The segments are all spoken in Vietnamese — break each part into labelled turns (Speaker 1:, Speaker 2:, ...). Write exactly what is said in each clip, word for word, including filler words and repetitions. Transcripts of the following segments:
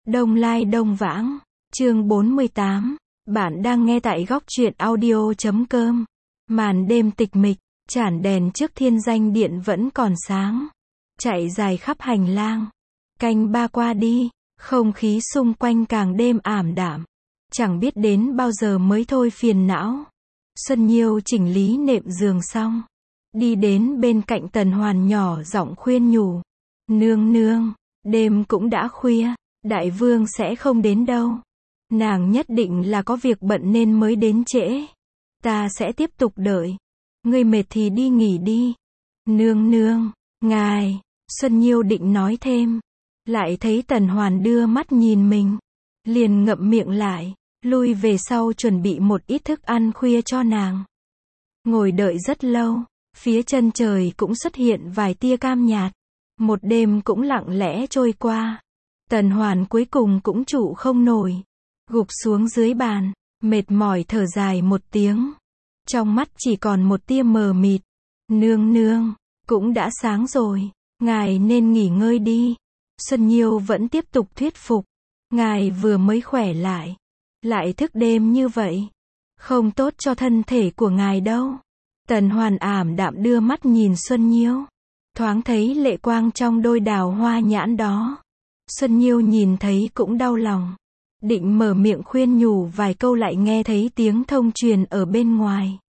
Speaker 1: Đông Lai Đông Vãng, chương bốn mươi tám, bạn đang nghe tại góc truyện audio chấm com. Màn đêm tịch mịch, chản đèn trước thiên danh điện vẫn còn sáng, chạy dài khắp hành lang. Canh ba qua đi, không khí xung quanh càng đêm ảm đạm, chẳng biết đến bao giờ mới thôi phiền não. Xuân Nhiêu chỉnh lý nệm giường xong, đi đến bên cạnh Tần Hoàn nhỏ giọng khuyên nhủ. Nương nương, đêm cũng đã khuya, đại vương sẽ không đến đâu. Nàng nhất định là có việc bận nên mới đến trễ. Ta sẽ tiếp tục đợi. Ngươi mệt thì đi nghỉ đi. Nương nương, ngài, Xuân Nhiêu định nói thêm. Lại thấy Tần Hoàn đưa mắt nhìn mình. Liền ngậm miệng lại, lui về sau chuẩn bị một ít thức ăn khuya cho nàng. Ngồi đợi rất lâu, phía chân trời cũng xuất hiện vài tia cam nhạt. Một đêm cũng lặng lẽ trôi qua. Tần Hoàn cuối cùng cũng trụ không nổi, gục xuống dưới bàn, mệt mỏi thở dài một tiếng. Trong mắt chỉ còn một tia mờ mịt. Nương nương, cũng đã sáng rồi, ngài nên nghỉ ngơi đi. Xuân Nhiêu vẫn tiếp tục thuyết phục. Ngài vừa mới khỏe lại, lại thức đêm như vậy, không tốt cho thân thể của ngài đâu. Tần Hoàn ảm đạm đưa mắt nhìn Xuân Nhiêu, thoáng thấy lệ quang trong đôi đào hoa nhãn đó. Xuân Nhiêu nhìn thấy cũng đau lòng, định mở miệng khuyên nhủ vài câu lại nghe thấy tiếng thông truyền ở bên ngoài.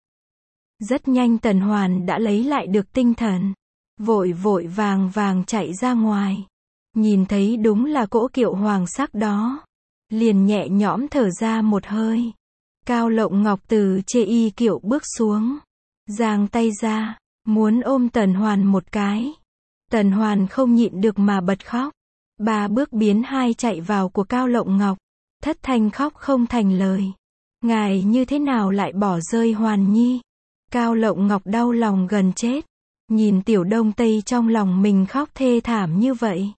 Speaker 1: Rất nhanh Tần Hoàn đã lấy lại được tinh thần, vội vội vàng vàng chạy ra ngoài. Nhìn thấy đúng là cỗ kiệu hoàng sắc đó, liền nhẹ nhõm thở ra một hơi. Cao Lộng Ngọc từ chê y kiệu bước xuống, giang tay ra, muốn ôm Tần Hoàn một cái. Tần Hoàn không nhịn được mà bật khóc. Ba bước biến hai chạy vào của Cao Lộng Ngọc, thất thanh khóc không thành lời. Ngài như thế nào lại bỏ rơi Hoàn Nhi? Cao Lộng Ngọc đau lòng gần chết, nhìn Tiểu Đông Tây trong lòng mình khóc thê thảm như vậy,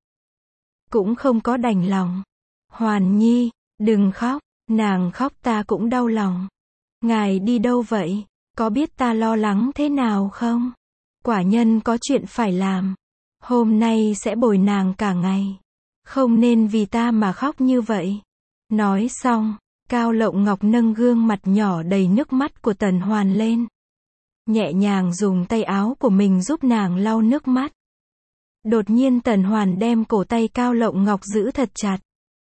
Speaker 1: cũng không có đành lòng. Hoàn Nhi, đừng khóc, nàng khóc ta cũng đau lòng. Ngài đi đâu vậy? Có biết ta lo lắng thế nào không? Quả nhân có chuyện phải làm, hôm nay sẽ bồi nàng cả ngày, không nên vì ta mà khóc như vậy. Nói xong, Cao Lộng Ngọc nâng gương mặt nhỏ đầy nước mắt của Tần Hoàn lên, nhẹ nhàng dùng tay áo của mình giúp nàng lau nước mắt. Đột nhiên Tần Hoàn đem cổ tay Cao Lộng Ngọc giữ thật chặt,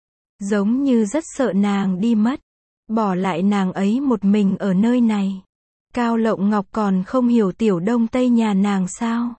Speaker 1: giống như rất sợ nàng đi mất, bỏ lại nàng ấy một mình ở nơi này. Cao Lộng Ngọc còn không hiểu Tiểu Đông Tây nhà nàng sao?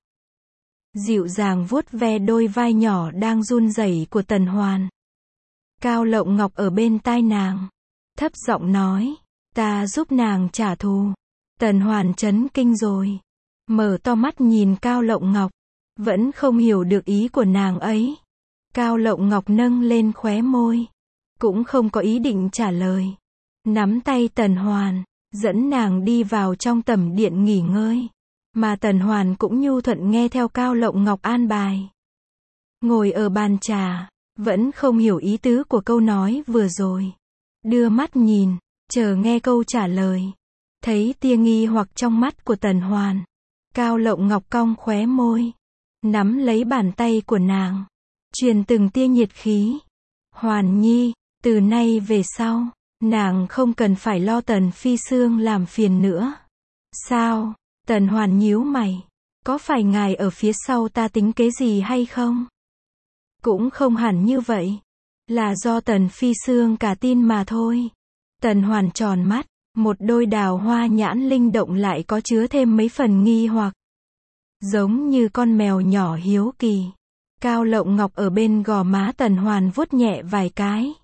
Speaker 1: Dịu dàng vuốt ve đôi vai nhỏ đang run rẩy của Tần Hoàn. Cao Lộng Ngọc ở bên tai nàng, thấp giọng nói, ta giúp nàng trả thù. Tần Hoàn chấn kinh rồi, mở to mắt nhìn Cao Lộng Ngọc, vẫn không hiểu được ý của nàng ấy. Cao Lộng Ngọc nâng lên khóe môi, cũng không có ý định trả lời. Nắm tay Tần Hoàn, dẫn nàng đi vào trong tẩm điện nghỉ ngơi. Mà Tần Hoàn cũng nhu thuận nghe theo Cao Lộng Ngọc an bài. Ngồi ở bàn trà, vẫn không hiểu ý tứ của câu nói vừa rồi. Đưa mắt nhìn, chờ nghe câu trả lời. Thấy tia nghi hoặc trong mắt của Tần Hoàn, Cao Lộng Ngọc cong khóe môi, nắm lấy bàn tay của nàng, truyền từng tia nhiệt khí. Hoàn Nhi, từ nay về sau, nàng không cần phải lo Tần Phi Sương làm phiền nữa. Sao? Tần Hoàn nhíu mày, có phải ngài ở phía sau ta tính kế gì hay không? Cũng không hẳn như vậy, là do Tần Phi Sương cả tin mà thôi. Tần Hoàn tròn mắt, một đôi đào hoa nhãn linh động lại có chứa thêm mấy phần nghi hoặc, giống như con mèo nhỏ hiếu kỳ. Cao Lộng Ngọc ở bên gò má Tần Hoàn vuốt nhẹ vài cái.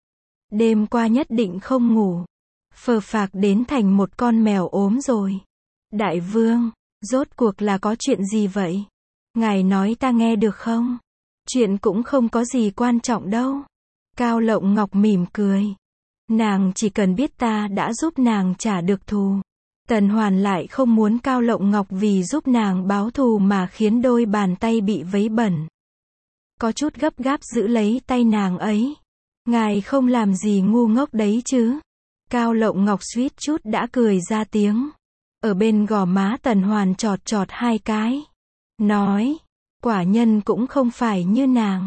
Speaker 1: Đêm qua nhất định không ngủ, phờ phạc đến thành một con mèo ốm rồi. Đại vương, rốt cuộc là có chuyện gì vậy? Ngài nói ta nghe được không? Chuyện cũng không có gì quan trọng đâu. Cao Lộng Ngọc mỉm cười. Nàng chỉ cần biết ta đã giúp nàng trả được thù. Tần Hoàn lại không muốn Cao Lộng Ngọc vì giúp nàng báo thù mà khiến đôi bàn tay bị vấy bẩn. Có chút gấp gáp giữ lấy tay nàng ấy. Ngài không làm gì ngu ngốc đấy chứ? Cao Lộng Ngọc suýt chút đã cười ra tiếng. Ở bên gò má Tần Hoàn chọt chọt hai cái, nói, quả nhân cũng không phải như nàng.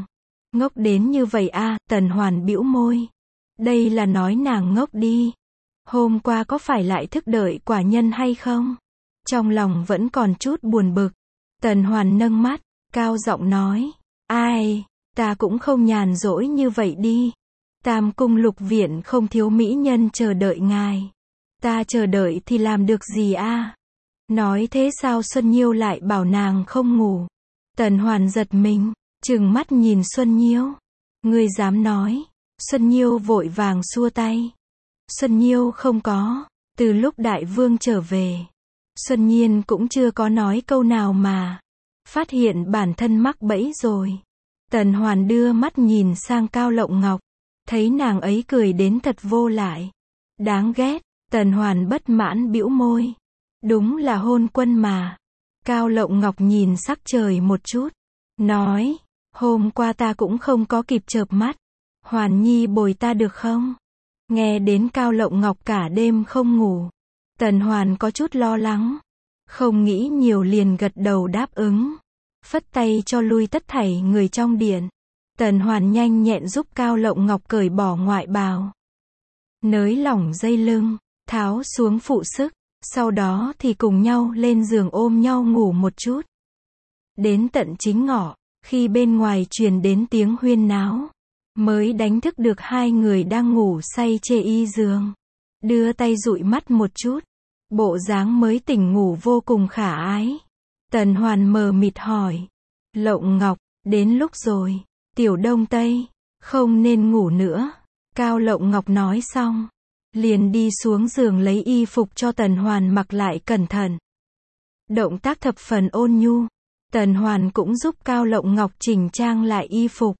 Speaker 1: Ngốc đến như vậy a, Tần Hoàn bĩu môi. Đây là nói nàng ngốc đi. Hôm qua có phải lại thức đợi quả nhân hay không? Trong lòng vẫn còn chút buồn bực. Tần Hoàn nâng mắt, cao giọng nói. Ai, ta cũng không nhàn rỗi như vậy đi. Tam cung lục viện không thiếu mỹ nhân chờ đợi ngài. Ta chờ đợi thì làm được gì a? Nói thế sao Xuân Nhiêu lại bảo nàng không ngủ? Tần Hoàn giật mình, trừng mắt nhìn Xuân Nhiêu. Ngươi dám nói? Xuân Nhiêu vội vàng xua tay. Xuân Nhiêu không có, từ lúc đại vương trở về, Xuân Nhiên cũng chưa có nói câu nào mà. Phát hiện bản thân mắc bẫy rồi. Tần Hoàn đưa mắt nhìn sang Cao Lộng Ngọc, thấy nàng ấy cười đến thật vô lại. Đáng ghét, Tần Hoàn bất mãn bĩu môi. Đúng là hôn quân mà. Cao Lộng Ngọc nhìn sắc trời một chút, nói, hôm qua ta cũng không có kịp chợp mắt. Hoàn Nhi bồi ta được không? Nghe đến Cao Lộng Ngọc cả đêm không ngủ, Tần Hoàn có chút lo lắng. Không nghĩ nhiều liền gật đầu đáp ứng. Phất tay cho lui tất thảy người trong điện. Tần Hoàn nhanh nhẹn giúp Cao Lộng Ngọc cởi bỏ ngoại bào, nới lỏng dây lưng, tháo xuống phụ sức. Sau đó thì cùng nhau lên giường ôm nhau ngủ một chút. Đến tận chính ngọ, khi bên ngoài truyền đến tiếng huyên náo, mới đánh thức được hai người đang ngủ say chê y giường. Đưa tay dụi mắt một chút, bộ dáng mới tỉnh ngủ vô cùng khả ái. Tần Hoàn mờ mịt hỏi, Lộng Ngọc, đến lúc rồi, tiểu đông tây, không nên ngủ nữa. Cao Lộng Ngọc nói xong, liền đi xuống giường lấy y phục cho Tần Hoàn mặc lại cẩn thận. Động tác thập phần ôn nhu. Tần Hoàn cũng giúp Cao Lộng Ngọc chỉnh trang lại y phục.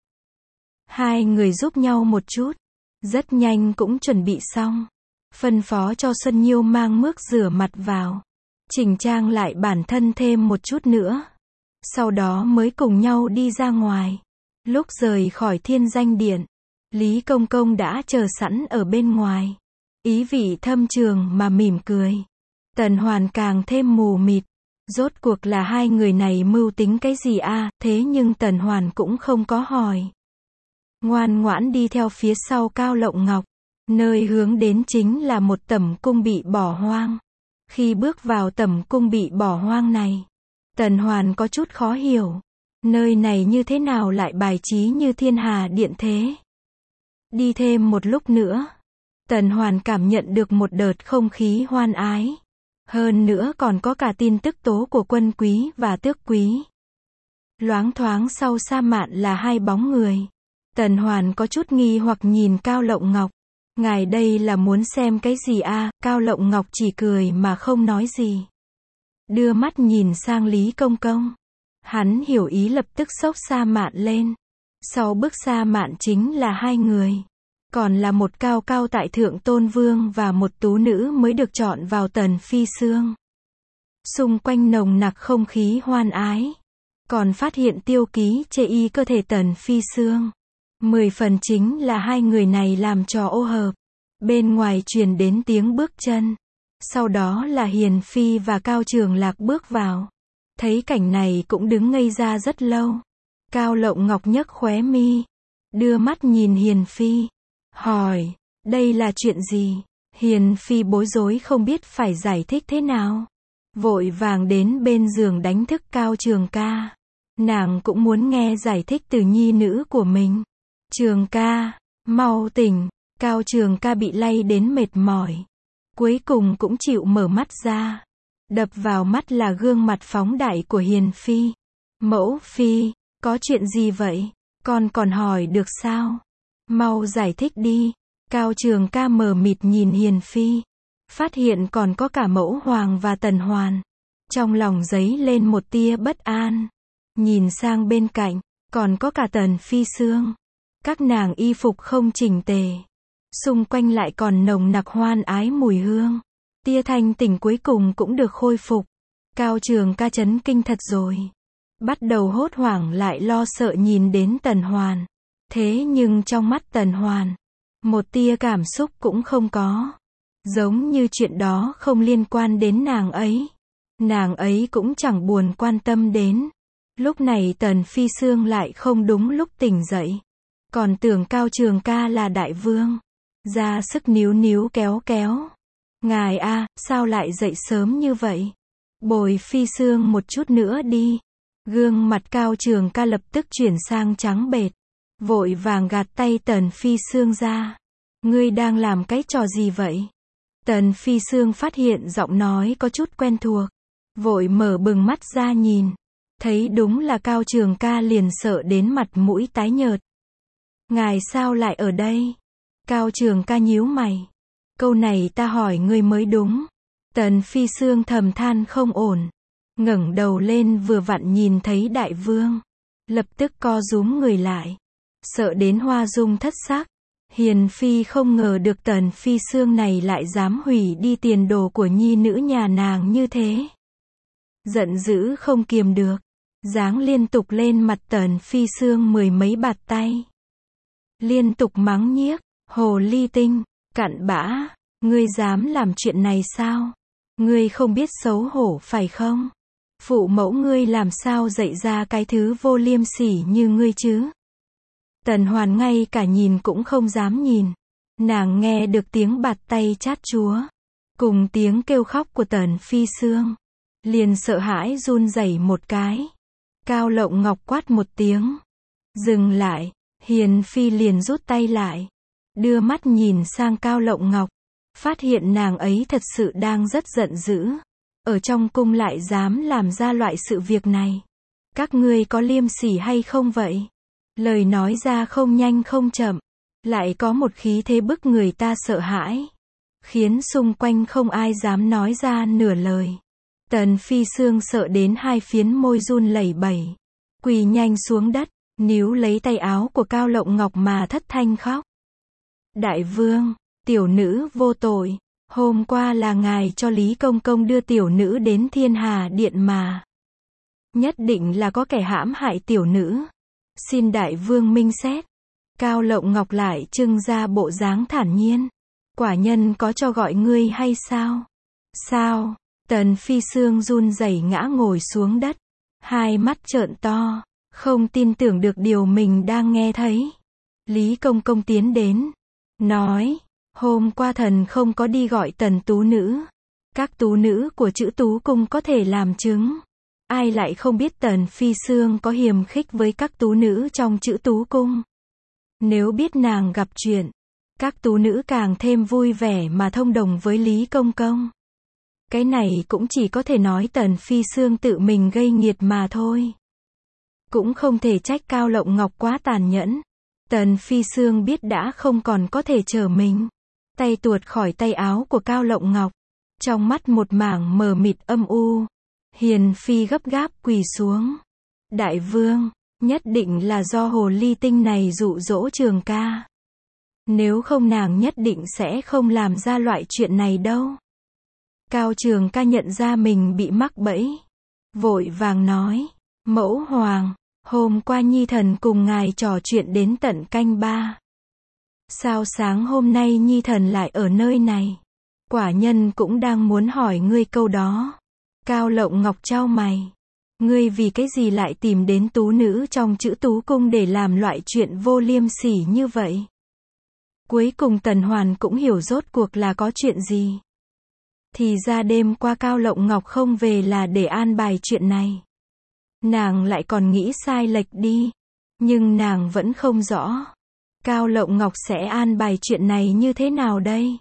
Speaker 1: Hai người giúp nhau một chút, rất nhanh cũng chuẩn bị xong. Phân phó cho Xuân Nhiêu mang nước rửa mặt vào, chỉnh trang lại bản thân thêm một chút nữa. Sau đó mới cùng nhau đi ra ngoài. Lúc rời khỏi Thiên Danh Điện, Lý Công Công đã chờ sẵn ở bên ngoài. Ý vị thâm trường mà mỉm cười. Tần Hoàn càng thêm mù mịt. Rốt cuộc là hai người này mưu tính cái gì a? Thế nhưng Tần Hoàn cũng không có hỏi. Ngoan ngoãn đi theo phía sau Cao Lộng Ngọc. Nơi hướng đến chính là một tẩm cung bị bỏ hoang. Khi bước vào tẩm cung bị bỏ hoang này, Tần Hoàn có chút khó hiểu. Nơi này như thế nào lại bài trí như Thiên Hà Điện thế? Đi thêm một lúc nữa, Tần Hoàn cảm nhận được một đợt không khí hoan ái. Hơn nữa còn có cả tin tức tố của Quân Quý và Tước Quý. Loáng thoáng sau sa mạn là hai bóng người. Tần Hoàn có chút nghi hoặc nhìn Cao Lộng Ngọc. Ngài đây là muốn xem cái gì a? Cao Lộng Ngọc chỉ cười mà không nói gì. Đưa mắt nhìn sang Lý Công Công. Hắn hiểu ý lập tức xốc sa mạn lên. Sau bức sa mạn chính là hai người. Còn là một cao cao tại thượng tôn vương và một tú nữ mới được chọn vào Tần Phi Xương. Xung quanh nồng nặc không khí hoan ái. Còn phát hiện tiêu ký chê y cơ thể Tần Phi Xương. Mười phần chính là hai người này làm trò ô hợp. Bên ngoài truyền đến tiếng bước chân. Sau đó là Hiền Phi và Cao Trường Lạc bước vào. Thấy cảnh này cũng đứng ngây ra rất lâu. Cao Lộng Ngọc nhấc khóe mi, đưa mắt nhìn Hiền Phi, hỏi, đây là chuyện gì? Hiền Phi bối rối không biết phải giải thích thế nào. Vội vàng đến bên giường đánh thức Cao Trường Ca. Nàng cũng muốn nghe giải thích từ nhi nữ của mình. Trường Ca, mau tỉnh. Cao Trường Ca bị lay đến mệt mỏi. Cuối cùng cũng chịu mở mắt ra. Đập vào mắt là gương mặt phóng đại của Hiền Phi. Mẫu Phi, có chuyện gì vậy? Con còn hỏi được sao? Mau giải thích đi. Cao Trường Ca mờ mịt nhìn Hiền Phi. Phát hiện còn có cả Mẫu Hoàng và Tần Hoàn. Trong lòng dấy lên một tia bất an. Nhìn sang bên cạnh, còn có cả Tần Phi Xương. Các nàng y phục không chỉnh tề. Xung quanh lại còn nồng nặc hoan ái mùi hương. Tia thanh tỉnh cuối cùng cũng được khôi phục. Cao Trường Ca chấn kinh thật rồi. Bắt đầu hốt hoảng lại lo sợ nhìn đến Tần Hoàn. Thế nhưng trong mắt Tần Hoàn, một tia cảm xúc cũng không có. Giống như chuyện đó không liên quan đến nàng ấy. Nàng ấy cũng chẳng buồn quan tâm đến. Lúc này Tần Phi Sương lại không đúng lúc tỉnh dậy. Còn tưởng Cao Trường Ca là đại vương. Ra sức níu níu kéo kéo. Ngài a, sao lại dậy sớm như vậy? Bồi Phi Sương một chút nữa đi. Gương mặt Cao Trường Ca lập tức chuyển sang trắng bệch. Vội vàng gạt tay Tần Phi Sương ra. Ngươi đang làm cái trò gì vậy? Tần Phi Sương phát hiện giọng nói có chút quen thuộc. Vội mở bừng mắt ra nhìn. Thấy đúng là Cao Trường Ca liền sợ đến mặt mũi tái nhợt. Ngài sao lại ở đây? Cao Trường Ca nhíu mày. Câu này ta hỏi ngươi mới đúng. Tần Phi Sương thầm than không ổn. Ngẩng đầu lên vừa vặn nhìn thấy đại vương. Lập tức co rúm người lại. Sợ đến hoa dung thất sắc. Hiền Phi không ngờ được Tần Phi Sương này lại dám hủy đi tiền đồ của nhi nữ nhà nàng như thế. Giận dữ không kiềm được. Giáng liên tục lên mặt Tần Phi Sương mười mấy bạt tay. Liên tục mắng nhiếc. Hồ ly tinh, cặn bã, ngươi dám làm chuyện này sao? Ngươi không biết xấu hổ phải không? Phụ mẫu ngươi làm sao dạy ra cái thứ vô liêm sỉ như ngươi chứ? Tần Hoàn ngay cả nhìn cũng không dám nhìn. Nàng nghe được tiếng bạt tay chát chúa. Cùng tiếng kêu khóc của Tần Phi Sương. Liền sợ hãi run rẩy một cái. Cao Lộng Ngọc quát một tiếng. Dừng lại, Hiền Phi liền rút tay lại. Đưa mắt nhìn sang Cao Lộng Ngọc. Phát hiện nàng ấy thật sự đang rất giận dữ. Ở trong cung lại dám làm ra loại sự việc này. Các ngươi có liêm sỉ hay không vậy? Lời nói ra không nhanh không chậm. Lại có một khí thế bức người ta sợ hãi. Khiến xung quanh không ai dám nói ra nửa lời. Tần Phi Sương sợ đến hai phiến môi run lẩy bẩy. Quỳ nhanh xuống đất. Níu lấy tay áo của Cao Lộng Ngọc mà thất thanh khóc. Đại vương, tiểu nữ vô tội, hôm qua là ngài cho Lý Công Công đưa tiểu nữ đến Thiên Hà Điện mà. Nhất định là có kẻ hãm hại tiểu nữ. Xin đại vương minh xét. Cao Lộng Ngọc lại trưng ra bộ dáng thản nhiên. Quả nhân có cho gọi ngươi hay sao? Sao? Tần Phi Sương run rẩy ngã ngồi xuống đất. Hai mắt trợn to, không tin tưởng được điều mình đang nghe thấy. Lý Công Công tiến đến. Nói, hôm qua thần không có đi gọi Tần tú nữ. Các tú nữ của chữ Tú Cung có thể làm chứng. Ai lại không biết Tần Phi Sương có hiềm khích với các tú nữ trong chữ Tú Cung. Nếu biết nàng gặp chuyện, các tú nữ càng thêm vui vẻ mà thông đồng với Lý Công Công. Cái này cũng chỉ có thể nói Tần Phi Sương tự mình gây nghiệt mà thôi. Cũng không thể trách Cao Lộng Ngọc quá tàn nhẫn. Tần Phi Sương biết đã không còn có thể chờ mình. Tay tuột khỏi tay áo của Cao Lộng Ngọc. Trong mắt một mảng mờ mịt âm u. Hiền Phi gấp gáp quỳ xuống. Đại vương, nhất định là do hồ ly tinh này dụ dỗ Trường Ca. Nếu không nàng nhất định sẽ không làm ra loại chuyện này đâu. Cao Trường Ca nhận ra mình bị mắc bẫy. Vội vàng nói, mẫu hoàng, hôm qua nhi thần cùng ngài trò chuyện đến tận canh ba. Sao sáng hôm nay nhi thần lại ở nơi này? Quả nhân cũng đang muốn hỏi ngươi câu đó. Cao Lộng Ngọc chau mày. Ngươi vì cái gì lại tìm đến tú nữ trong chữ Tú Cung để làm loại chuyện vô liêm sỉ như vậy? Cuối cùng Tần Hoàn cũng hiểu rốt cuộc là có chuyện gì. Thì ra đêm qua Cao Lộng Ngọc không về là để an bài chuyện này. Nàng lại còn nghĩ sai lệch đi. Nhưng nàng vẫn không rõ. Cao Lộng Ngọc sẽ an bài chuyện này như thế nào đây?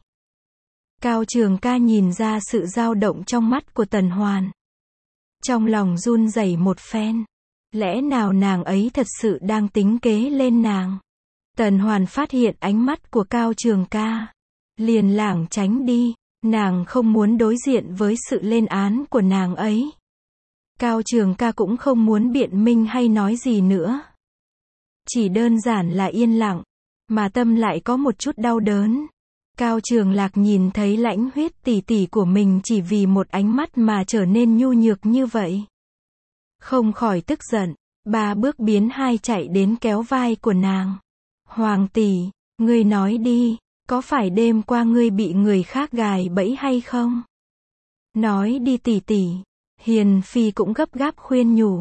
Speaker 1: Cao Trường Ca nhìn ra sự dao động trong mắt của Tần Hoàn. Trong lòng run rẩy một phen. Lẽ nào nàng ấy thật sự đang tính kế lên nàng? Tần Hoàn phát hiện ánh mắt của Cao Trường Ca. Liền lảng tránh đi. Nàng không muốn đối diện với sự lên án của nàng ấy. Cao Trường Ca cũng không muốn biện minh hay nói gì nữa. Chỉ đơn giản là yên lặng. Mà tâm lại có một chút đau đớn. Cao Trường Lạc nhìn thấy Lãnh Huyết tỷ tỷ của mình chỉ vì một ánh mắt mà trở nên nhu nhược như vậy. Không khỏi tức giận. Ba bước biến hai chạy đến kéo vai của nàng. Hoàng tỷ, ngươi nói đi, có phải đêm qua ngươi bị người khác gài bẫy hay không? Nói đi tỷ tỷ. Hiền Phi cũng gấp gáp khuyên nhủ.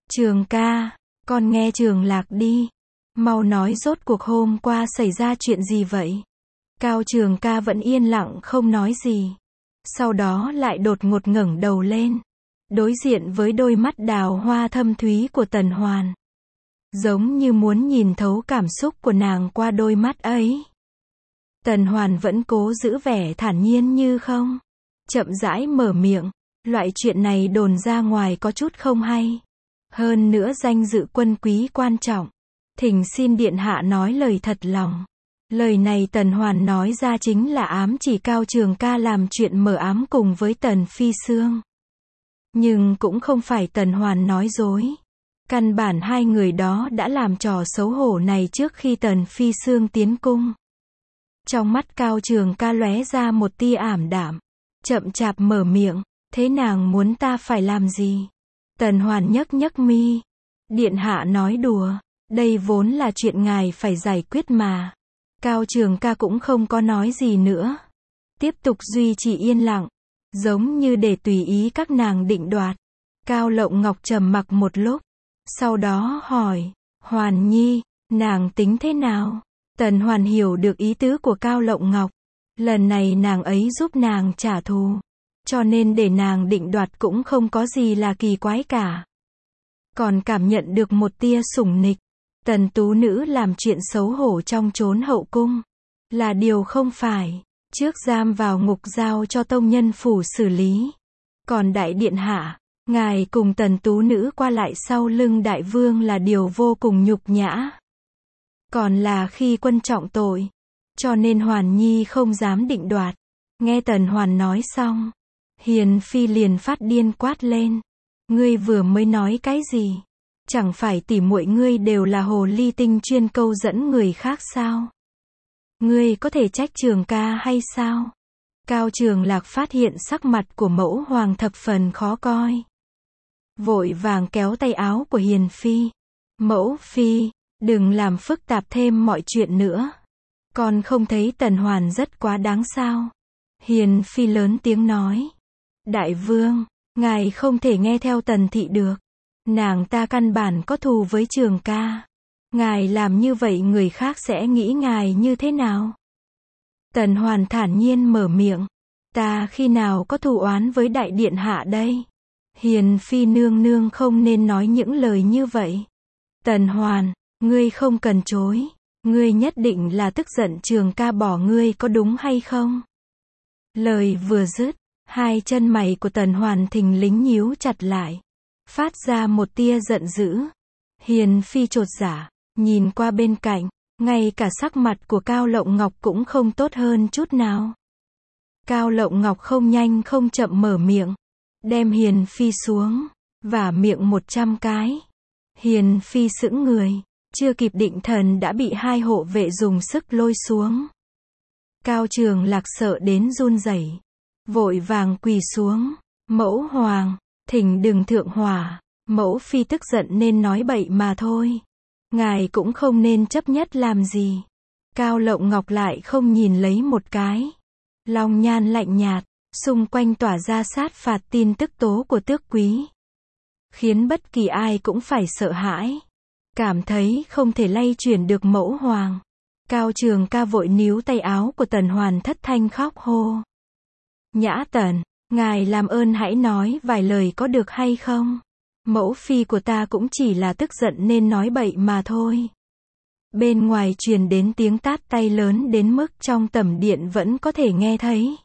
Speaker 1: Trường ca, con nghe Trường Lạc đi. Mau nói rốt cuộc hôm qua xảy ra chuyện gì vậy? Cao Trường ca vẫn yên lặng không nói gì. Sau đó lại đột ngột ngẩng đầu lên. Đối diện với đôi mắt đào hoa thâm thúy của Tần Hoàn. Giống như muốn nhìn thấu cảm xúc của nàng qua đôi mắt ấy. Tần Hoàn vẫn cố giữ vẻ thản nhiên như không. Chậm rãi mở miệng. Loại chuyện này đồn ra ngoài có chút không hay. Hơn nữa danh dự quân quý quan trọng. Thỉnh xin điện hạ nói lời thật lòng. Lời này Tần Hoàn nói ra chính là ám chỉ Cao Trường ca làm chuyện mờ ám cùng với Tần Phi Sương. Nhưng cũng không phải Tần Hoàn nói dối. Căn bản hai người đó đã làm trò xấu hổ này trước khi Tần Phi Sương tiến cung. Trong mắt Cao Trường ca lóe ra một tia ảm đạm. Chậm chạp mở miệng. Thế nàng muốn ta phải làm gì? Tần Hoàn nhấc nhấc mi. Điện hạ nói đùa. Đây vốn là chuyện ngài phải giải quyết mà. Cao Trường ca cũng không có nói gì nữa. Tiếp tục duy trì yên lặng. Giống như để tùy ý các nàng định đoạt. Cao Lộng Ngọc trầm mặc một lúc. Sau đó hỏi. Hoàn Nhi, nàng tính thế nào? Tần Hoàn hiểu được ý tứ của Cao Lộng Ngọc. Lần này nàng ấy giúp nàng trả thù. Cho nên để nàng định đoạt cũng không có gì là kỳ quái cả. Còn cảm nhận được một tia sủng nịch. Tần tú nữ làm chuyện xấu hổ trong chốn hậu cung. Là điều không phải. Trước giam vào ngục giao cho tông nhân phủ xử lý. Còn đại điện hạ, ngài cùng tần tú nữ qua lại sau lưng đại vương là điều vô cùng nhục nhã. Còn là khi quân trọng tội. Cho nên Hoàn Nhi không dám định đoạt. Nghe Tần Hoàn nói xong. Hiền Phi liền phát điên quát lên. Ngươi vừa mới nói cái gì? Chẳng phải tỉ muội ngươi đều là hồ ly tinh chuyên câu dẫn người khác sao? Ngươi có thể trách Trường ca hay sao? Cao Trường Lạc phát hiện sắc mặt của mẫu hoàng thập phần khó coi. Vội vàng kéo tay áo của Hiền Phi. Mẫu Phi, đừng làm phức tạp thêm mọi chuyện nữa. Con không thấy Tần Hoàn rất quá đáng sao? Hiền Phi lớn tiếng nói. Đại vương, ngài không thể nghe theo Tần thị được. Nàng ta căn bản có thù với Trường ca. Ngài làm như vậy người khác sẽ nghĩ ngài như thế nào? Tần Hoàn thản nhiên mở miệng. Ta khi nào có thù oán với đại điện hạ đây? Hiền Phi nương nương không nên nói những lời như vậy. Tần Hoàn, ngươi không cần chối. Ngươi nhất định là tức giận Trường ca bỏ ngươi có đúng hay không? Lời vừa dứt, hai chân mày của Tần Hoàn thình lình nhíu chặt lại. Phát ra một tia giận dữ. Hiền Phi chột dạ, nhìn qua bên cạnh, ngay cả sắc mặt của Cao Lộng Ngọc cũng không tốt hơn chút nào. Cao Lộng Ngọc không nhanh không chậm mở miệng, đem Hiền Phi xuống, vả miệng một trăm cái. Hiền Phi sững người, chưa kịp định thần đã bị hai hộ vệ dùng sức lôi xuống. Cao Trường Lạc sợ đến run rẩy, vội vàng quỳ xuống. Mẫu hoàng, thỉnh đừng thượng hỏa. Mẫu Phi tức giận nên nói bậy mà thôi. Ngài cũng không nên chấp nhất làm gì. Cao Lộng Ngọc lại không nhìn lấy một cái. Long nhan lạnh nhạt, xung quanh tỏa ra sát phạt tin tức tố của tước quý. Khiến bất kỳ ai cũng phải sợ hãi. Cảm thấy không thể lay chuyển được mẫu hoàng. Cao Trường ca vội níu tay áo của Tần Hoàn thất thanh khóc hô. Nhã Tần, ngài làm ơn hãy nói vài lời có được hay không? Mẫu Phi của ta cũng chỉ là tức giận nên nói bậy mà thôi. Bên ngoài truyền đến tiếng tát tay lớn đến mức trong tẩm điện vẫn có thể nghe thấy.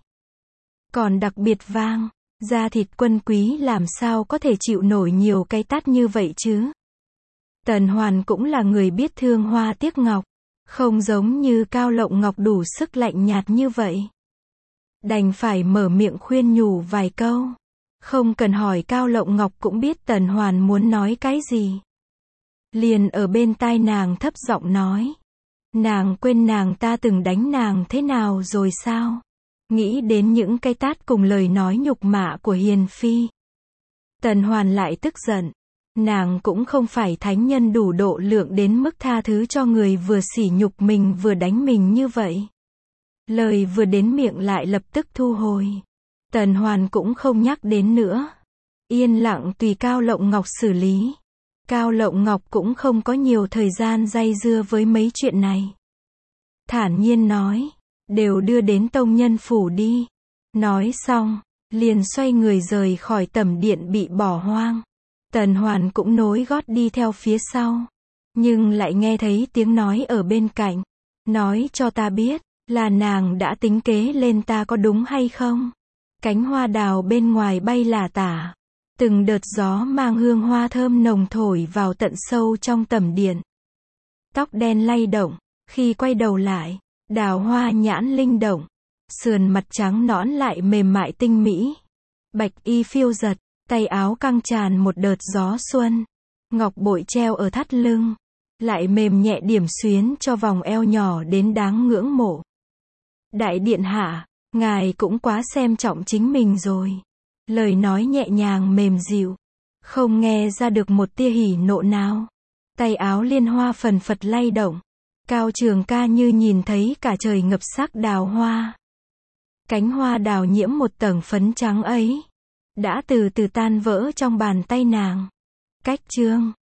Speaker 1: Còn đặc biệt vang, da thịt quân quý làm sao có thể chịu nổi nhiều cái tát như vậy chứ? Tần Hoàn cũng là người biết thương hoa tiếc ngọc, không giống như Cao Lộng Ngọc đủ sức lạnh nhạt như vậy. Đành phải mở miệng khuyên nhủ vài câu. Không cần hỏi Cao Lộng Ngọc cũng biết Tần Hoàn muốn nói cái gì. Liền ở bên tai nàng thấp giọng nói. Nàng quên nàng ta từng đánh nàng thế nào rồi sao? Nghĩ đến những cái tát cùng lời nói nhục mạ của Hiền Phi. Tần Hoàn lại tức giận. Nàng cũng không phải thánh nhân đủ độ lượng đến mức tha thứ cho người vừa sỉ nhục mình vừa đánh mình như vậy. Lời vừa đến miệng lại lập tức thu hồi. Tần Hoàn cũng không nhắc đến nữa. Yên lặng tùy Cao Lộng Ngọc xử lý. Cao Lộng Ngọc cũng không có nhiều thời gian day dưa với mấy chuyện này. Thản nhiên nói, đều đưa đến tông nhân phủ đi. Nói xong, liền xoay người rời khỏi tẩm điện bị bỏ hoang. Tần Hoàn cũng nối gót đi theo phía sau. Nhưng lại nghe thấy tiếng nói ở bên cạnh. Nói cho ta biết, là nàng đã tính kế lên ta có đúng hay không? Cánh hoa đào bên ngoài bay lả tả. Từng đợt gió mang hương hoa thơm nồng thổi vào tận sâu trong tẩm điện. Tóc đen lay động, khi quay đầu lại, đào hoa nhãn linh động. Sườn mặt trắng nõn lại mềm mại tinh mỹ. Bạch y phiêu giật, tay áo căng tràn một đợt gió xuân. Ngọc bội treo ở thắt lưng, lại mềm nhẹ điểm xuyến cho vòng eo nhỏ đến đáng ngưỡng mộ. Đại điện hạ, ngài cũng quá xem trọng chính mình rồi. Lời nói nhẹ nhàng mềm dịu, không nghe ra được một tia hỉ nộ nào. Tay áo liên hoa phần phật lay động. Cao Trường Ca như nhìn thấy cả trời ngập sắc đào hoa. Cánh hoa đào nhiễm một tầng phấn trắng ấy, đã từ từ tan vỡ trong bàn tay nàng. Cách chương